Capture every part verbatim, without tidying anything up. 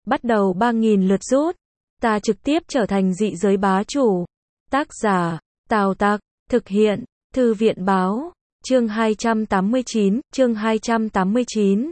bắt đầu ba nghìn lượt rút. Ta trực tiếp trở thành dị giới bá chủ. Tác giả, Tào Tặc, thực hiện, Thư viện Báo, chương hai trăm tám mươi chín, chương hai trăm tám mươi chín.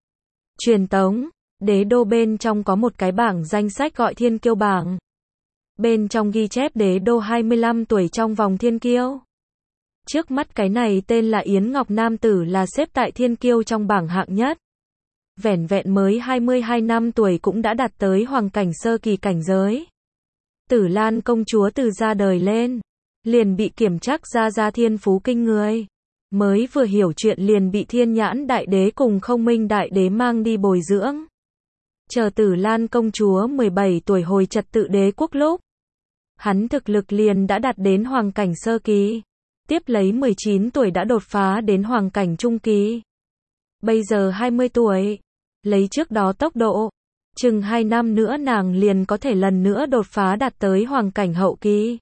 Truyền tống, đế đô bên trong có một cái bảng danh sách gọi Thiên Kiêu bảng. Bên trong ghi chép đế đô hai mươi lăm tuổi trong vòng Thiên Kiêu. Trước mắt cái này tên là Yến Ngọc nam tử là xếp tại Thiên Kiêu trong bảng hạng nhất. Vẻn vẹn mới hai mươi hai năm tuổi cũng đã đạt tới hoàng cảnh sơ kỳ cảnh giới. Tử Lan công chúa từ ra đời lên, liền bị kiểm trắc ra ra thiên phú kinh người. Mới vừa hiểu chuyện liền bị Thiên Nhãn đại đế cùng Không Minh đại đế mang đi bồi dưỡng. Chờ Tử Lan công chúa mười bảy tuổi hồi trật tự đế quốc lúc, hắn thực lực liền đã đạt đến hoàng cảnh sơ kỳ. Tiếp lấy mười chín tuổi đã đột phá đến hoàng cảnh trung kỳ. Bây giờ hai mươi tuổi, lấy trước đó tốc độ, chừng hai năm nữa nàng liền có thể lần nữa đột phá đạt tới hoàng cảnh hậu kỳ.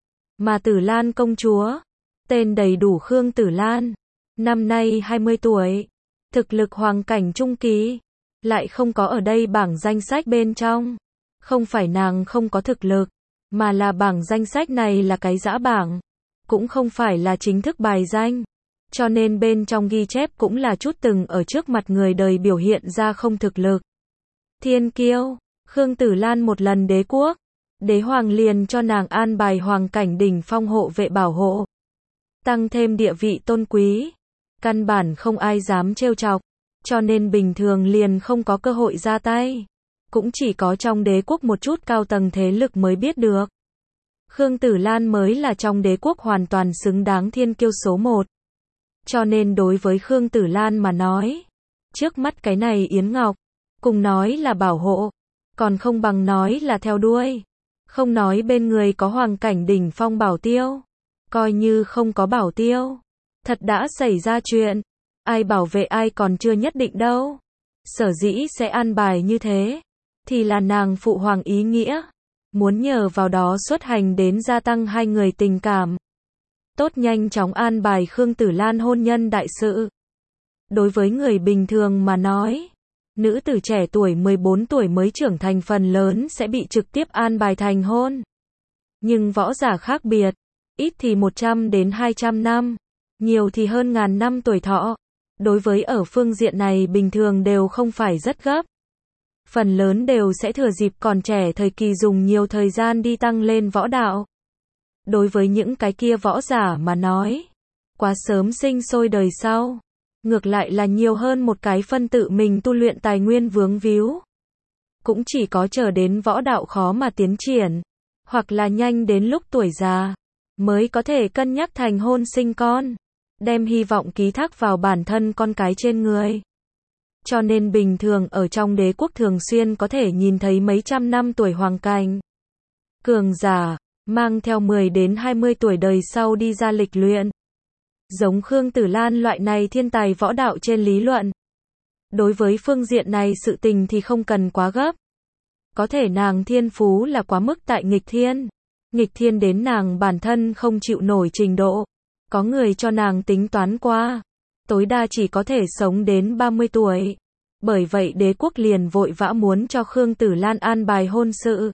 Mà Tử Lan công chúa, tên đầy đủ Khương Tử Lan, năm nay hai mươi tuổi, thực lực hoàng cảnh trung kỳ, lại không có ở đây bảng danh sách bên trong. Không phải nàng không có thực lực, mà là bảng danh sách này là cái giã bảng, cũng không phải là chính thức bài danh. Cho nên bên trong ghi chép cũng là chút từng ở trước mặt người đời biểu hiện ra không thực lực. Thiên Kiêu, Khương Tử Lan một lần đế quốc, đế hoàng liền cho nàng an bài hoàng cảnh đỉnh phong hộ vệ bảo hộ, tăng thêm địa vị tôn quý, căn bản không ai dám trêu chọc, cho nên bình thường liền không có cơ hội ra tay, cũng chỉ có trong đế quốc một chút cao tầng thế lực mới biết được. Khương Tử Lan mới là trong đế quốc hoàn toàn xứng đáng thiên kiêu số một. Cho nên đối với Khương Tử Lan mà nói, trước mắt cái này Yến Ngọc, cùng nói là bảo hộ, còn không bằng nói là theo đuôi. Không nói bên người có hoàng cảnh đỉnh phong bảo tiêu, coi như không có bảo tiêu, thật đã xảy ra chuyện, ai bảo vệ ai còn chưa nhất định đâu. Sở dĩ sẽ an bài như thế, thì là nàng phụ hoàng ý nghĩa, muốn nhờ vào đó xuất hành đến gia tăng hai người tình cảm. Tốt nhanh chóng an bài Khương Tử Lan hôn nhân đại sự. Đối với người bình thường mà nói, nữ tử trẻ tuổi mười bốn tuổi mới trưởng thành phần lớn sẽ bị trực tiếp an bài thành hôn. Nhưng võ giả khác biệt, ít thì một trăm đến hai trăm năm, nhiều thì hơn ngàn năm tuổi thọ. Đối với ở phương diện này bình thường đều không phải rất gấp. Phần lớn đều sẽ thừa dịp còn trẻ thời kỳ dùng nhiều thời gian đi tăng lên võ đạo. Đối với những cái kia võ giả mà nói, quá sớm sinh sôi đời sau, ngược lại là nhiều hơn một cái phân tự mình tu luyện tài nguyên vướng víu. Cũng chỉ có chờ đến võ đạo khó mà tiến triển, hoặc là nhanh đến lúc tuổi già, mới có thể cân nhắc thành hôn sinh con, đem hy vọng ký thác vào bản thân con cái trên người. Cho nên bình thường ở trong đế quốc thường xuyên có thể nhìn thấy mấy trăm năm tuổi hoàng cảnh cường giả, mang theo mười đến hai mươi tuổi đời sau đi ra lịch luyện. Giống Khương Tử Lan loại này thiên tài võ đạo trên lý luận. Đối với phương diện này sự tình thì không cần quá gấp. Có thể nàng thiên phú là quá mức tại nghịch thiên. Nghịch thiên đến nàng bản thân không chịu nổi trình độ. Có người cho nàng tính toán qua, tối đa chỉ có thể sống đến ba mươi tuổi. Bởi vậy đế quốc liền vội vã muốn cho Khương Tử Lan an bài hôn sự.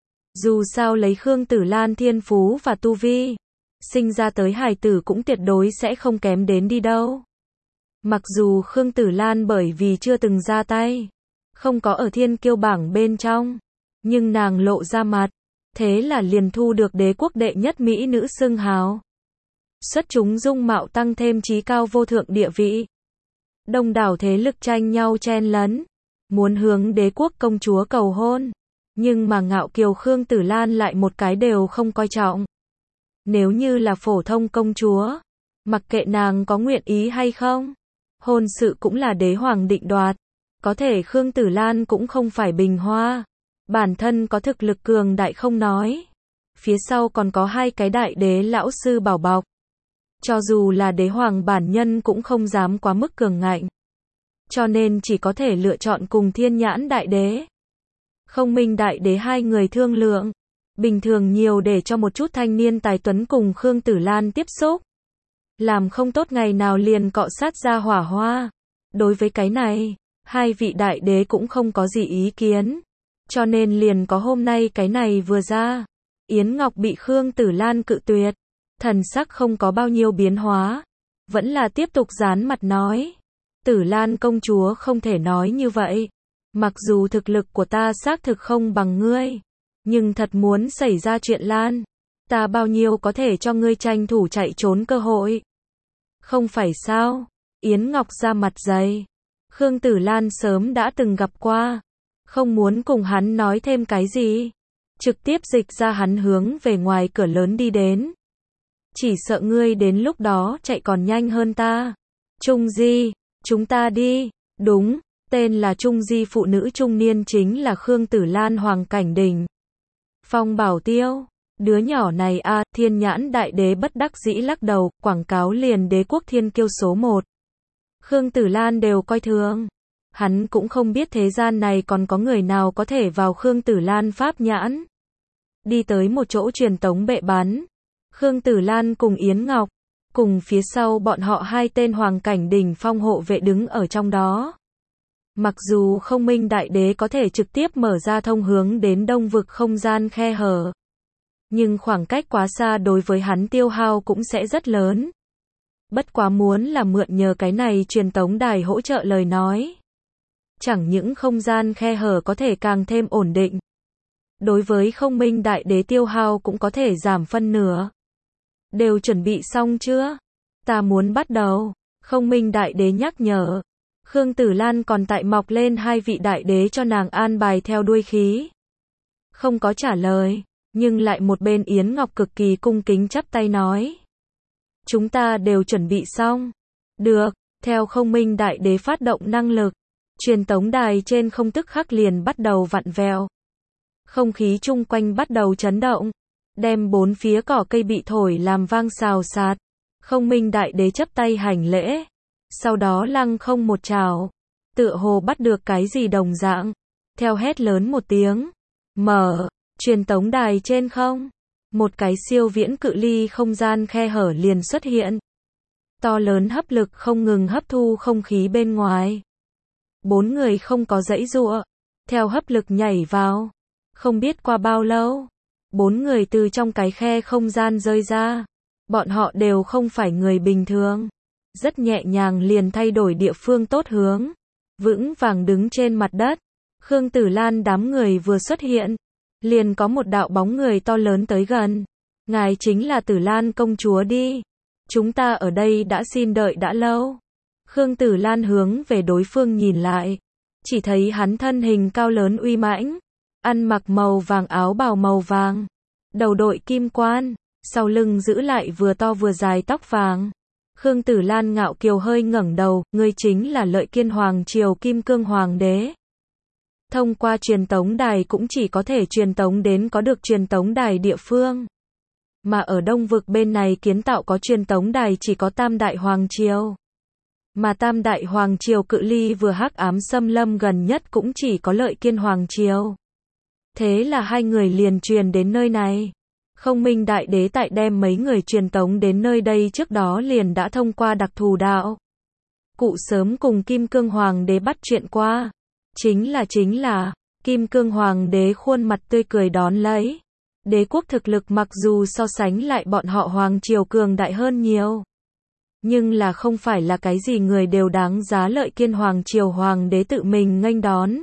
Dù sao lấy Khương Tử Lan thiên phú và tu vi, sinh ra tới hài tử cũng tuyệt đối sẽ không kém đến đi đâu. Mặc dù Khương Tử Lan bởi vì chưa từng ra tay, không có ở thiên kiêu bảng bên trong, nhưng nàng lộ ra mặt, thế là liền thu được đế quốc đệ nhất mỹ nữ xưng hào. Xuất chúng dung mạo tăng thêm trí cao vô thượng địa vị. Đông đảo thế lực tranh nhau chen lấn, muốn hướng đế quốc công chúa cầu hôn. Nhưng mà ngạo kiều Khương Tử Lan lại một cái đều không coi trọng. Nếu như là phổ thông công chúa, mặc kệ nàng có nguyện ý hay không, hôn sự cũng là đế hoàng định đoạt. Có thể Khương Tử Lan cũng không phải bình hoa, bản thân có thực lực cường đại không nói, phía sau còn có hai cái đại đế lão sư bảo bọc. Cho dù là đế hoàng bản nhân cũng không dám quá mức cường ngạnh. Cho nên chỉ có thể lựa chọn cùng Thiên Nhãn đại đế, Không Minh đại đế hai người thương lượng. Bình thường nhiều để cho một chút thanh niên tài tuấn cùng Khương Tử Lan tiếp xúc. Làm không tốt ngày nào liền cọ sát ra hỏa hoa. Đối với cái này, hai vị đại đế cũng không có gì ý kiến. cho nên liền có hôm nay cái này vừa ra. Yến Ngọc bị Khương Tử Lan cự tuyệt, thần sắc không có bao nhiêu biến hóa, vẫn là tiếp tục dán mặt nói. Tử Lan công chúa không thể nói như vậy. Mặc dù thực lực của ta xác thực không bằng ngươi, nhưng thật muốn xảy ra chuyện Lan, ta bao nhiêu có thể cho ngươi tranh thủ chạy trốn cơ hội. Không phải sao? Yến Ngọc ra mặt dày. Khương Tử Lan sớm đã từng gặp qua, không muốn cùng hắn nói thêm cái gì, trực tiếp dịch ra hắn hướng về ngoài cửa lớn đi đến. Chỉ sợ ngươi đến lúc đó chạy còn nhanh hơn ta. Trung Di, chúng ta đi. Đúng, tên là Trung Di phụ nữ trung niên chính là Khương Tử Lan Hoàng Cảnh Đình. Phong Bảo Tiêu, đứa nhỏ này a, à, Thiên Nhãn Đại Đế bất đắc dĩ lắc đầu, quảng cáo liền đế quốc thiên kiêu số một. Khương Tử Lan đều coi thường. Hắn cũng không biết thế gian này còn có người nào có thể vào Khương Tử Lan pháp nhãn. Đi tới một chỗ truyền tống bệ bắn. Khương Tử Lan cùng Yến Ngọc, cùng phía sau bọn họ hai tên Hoàng Cảnh Đình phong hộ vệ đứng ở trong đó. Mặc dù Không Minh Đại Đế có thể trực tiếp mở ra thông hướng đến đông vực không gian khe hở, nhưng khoảng cách quá xa đối với hắn tiêu hao cũng sẽ rất lớn. Bất quá muốn là mượn nhờ cái này truyền tống đài hỗ trợ lời nói. Chẳng những không gian khe hở có thể càng thêm ổn định, đối với Không Minh Đại Đế tiêu hao cũng có thể giảm phân nửa. Đều chuẩn bị xong chưa? Ta muốn bắt đầu. Không Minh Đại Đế nhắc nhở. Khương Tử Lan còn tại mọc lên hai vị đại đế cho nàng an bài theo đuôi khí. Không có trả lời, nhưng lại một bên Yến Ngọc cực kỳ cung kính chắp tay nói. Chúng ta đều chuẩn bị xong. Được, theo Không Minh Đại Đế phát động năng lực, truyền tống đài trên không tức khắc liền bắt đầu vặn vẹo. Không khí chung quanh bắt đầu chấn động, đem bốn phía cỏ cây bị thổi làm vang xào xạc. Không Minh Đại Đế chắp tay hành lễ, sau đó lăng không một trảo, tựa hồ bắt được cái gì đồng dạng, theo hét lớn một tiếng, mở, truyền tống đài trên không, một cái siêu viễn cự ly không gian khe hở liền xuất hiện. To lớn hấp lực không ngừng hấp thu không khí bên ngoài. Bốn người không có giãy giụa, theo hấp lực nhảy vào. Không biết qua bao lâu, bốn người từ trong cái khe không gian rơi ra. Bọn họ đều không phải người bình thường. Rất nhẹ nhàng liền thay đổi địa phương tốt hướng. Vững vàng đứng trên mặt đất. Khương Tử Lan đám người vừa xuất hiện, liền có một đạo bóng người to lớn tới gần. Ngài chính là Tử Lan công chúa đi. Chúng ta ở đây đã xin đợi đã lâu. Khương Tử Lan hướng về đối phương nhìn lại. Chỉ thấy hắn thân hình cao lớn uy mãnh. Ăn mặc màu vàng áo bào màu vàng. Đầu đội kim quan. Sau lưng giữ lại vừa to vừa dài tóc vàng. Khương Tử Lan ngạo kiều hơi ngẩng đầu. Ngươi chính là Lợi Kiên Hoàng Triều Kim Cương Hoàng đế. Thông qua truyền tống đài cũng chỉ có thể truyền tống đến có được truyền tống đài địa phương. Mà ở Đông vực bên này kiến tạo có truyền tống đài chỉ có Tam Đại Hoàng Triều. Mà Tam Đại Hoàng Triều cự ly vừa hắc ám xâm lâm gần nhất cũng chỉ có Lợi Kiên Hoàng Triều. Thế là hai người liền truyền đến nơi này. Không Minh Đại Đế tại đem mấy người truyền tống đến nơi đây trước đó liền đã thông qua đặc thù đạo. Cụ sớm cùng Kim Cương Hoàng Đế bắt chuyện qua. Chính là chính là, Kim Cương Hoàng Đế khuôn mặt tươi cười đón lấy. Đế quốc thực lực mặc dù so sánh lại bọn họ Hoàng Triều cường đại hơn nhiều. Nhưng là không phải là cái gì người đều đáng giá Lợi Kiên Hoàng Triều Hoàng Đế tự mình nghênh đón.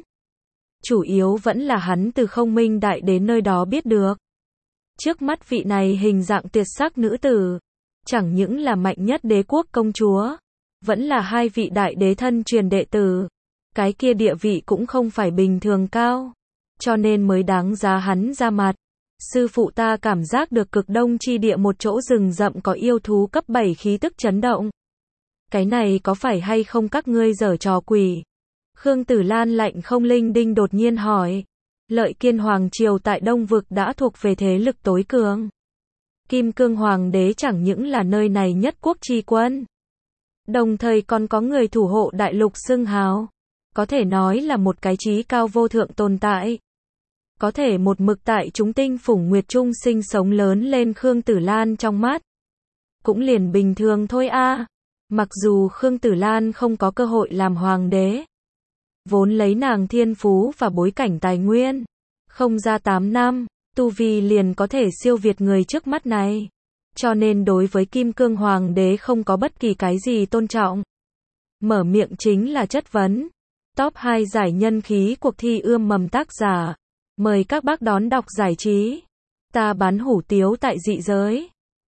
Chủ yếu vẫn là hắn từ Không Minh Đại Đế nơi đó biết được. Trước mắt vị này hình dạng tuyệt sắc nữ tử, chẳng những là mạnh nhất đế quốc công chúa, vẫn là hai vị đại đế thân truyền đệ tử. Cái kia địa vị cũng không phải bình thường cao, cho nên mới đáng giá hắn ra mặt. Sư phụ ta cảm giác được cực đông chi địa một chỗ rừng rậm có yêu thú cấp bảy khí tức chấn động. Cái này có phải hay không các ngươi giở trò quỷ? Khương Tử Lan lạnh không linh đinh đột nhiên hỏi. Lợi Kiên Hoàng Triều tại Đông vực đã thuộc về thế lực tối cường. Kim Cương Hoàng Đế chẳng những là nơi này nhất quốc chi quân, đồng thời còn có người thủ hộ đại lục xưng hào. Có thể nói là một cái chí cao vô thượng tồn tại. Có thể một mực tại chúng tinh phủng nguyệt trung sinh sống lớn lên Khương Tử Lan trong mắt. Cũng liền bình thường thôi a. À. Mặc dù Khương Tử Lan không có cơ hội làm hoàng đế. Vốn lấy nàng thiên phú và bối cảnh tài nguyên, Không ra tám năm, tu vi liền có thể siêu việt người trước mắt này. Cho nên đối với Kim Cương Hoàng đế không có bất kỳ cái gì tôn trọng. Mở miệng chính là chất vấn. Top hai giải nhân khí cuộc thi ươm mầm tác giả. Mời các bác đón đọc giải trí. Ta bán hủ tiếu tại dị giới.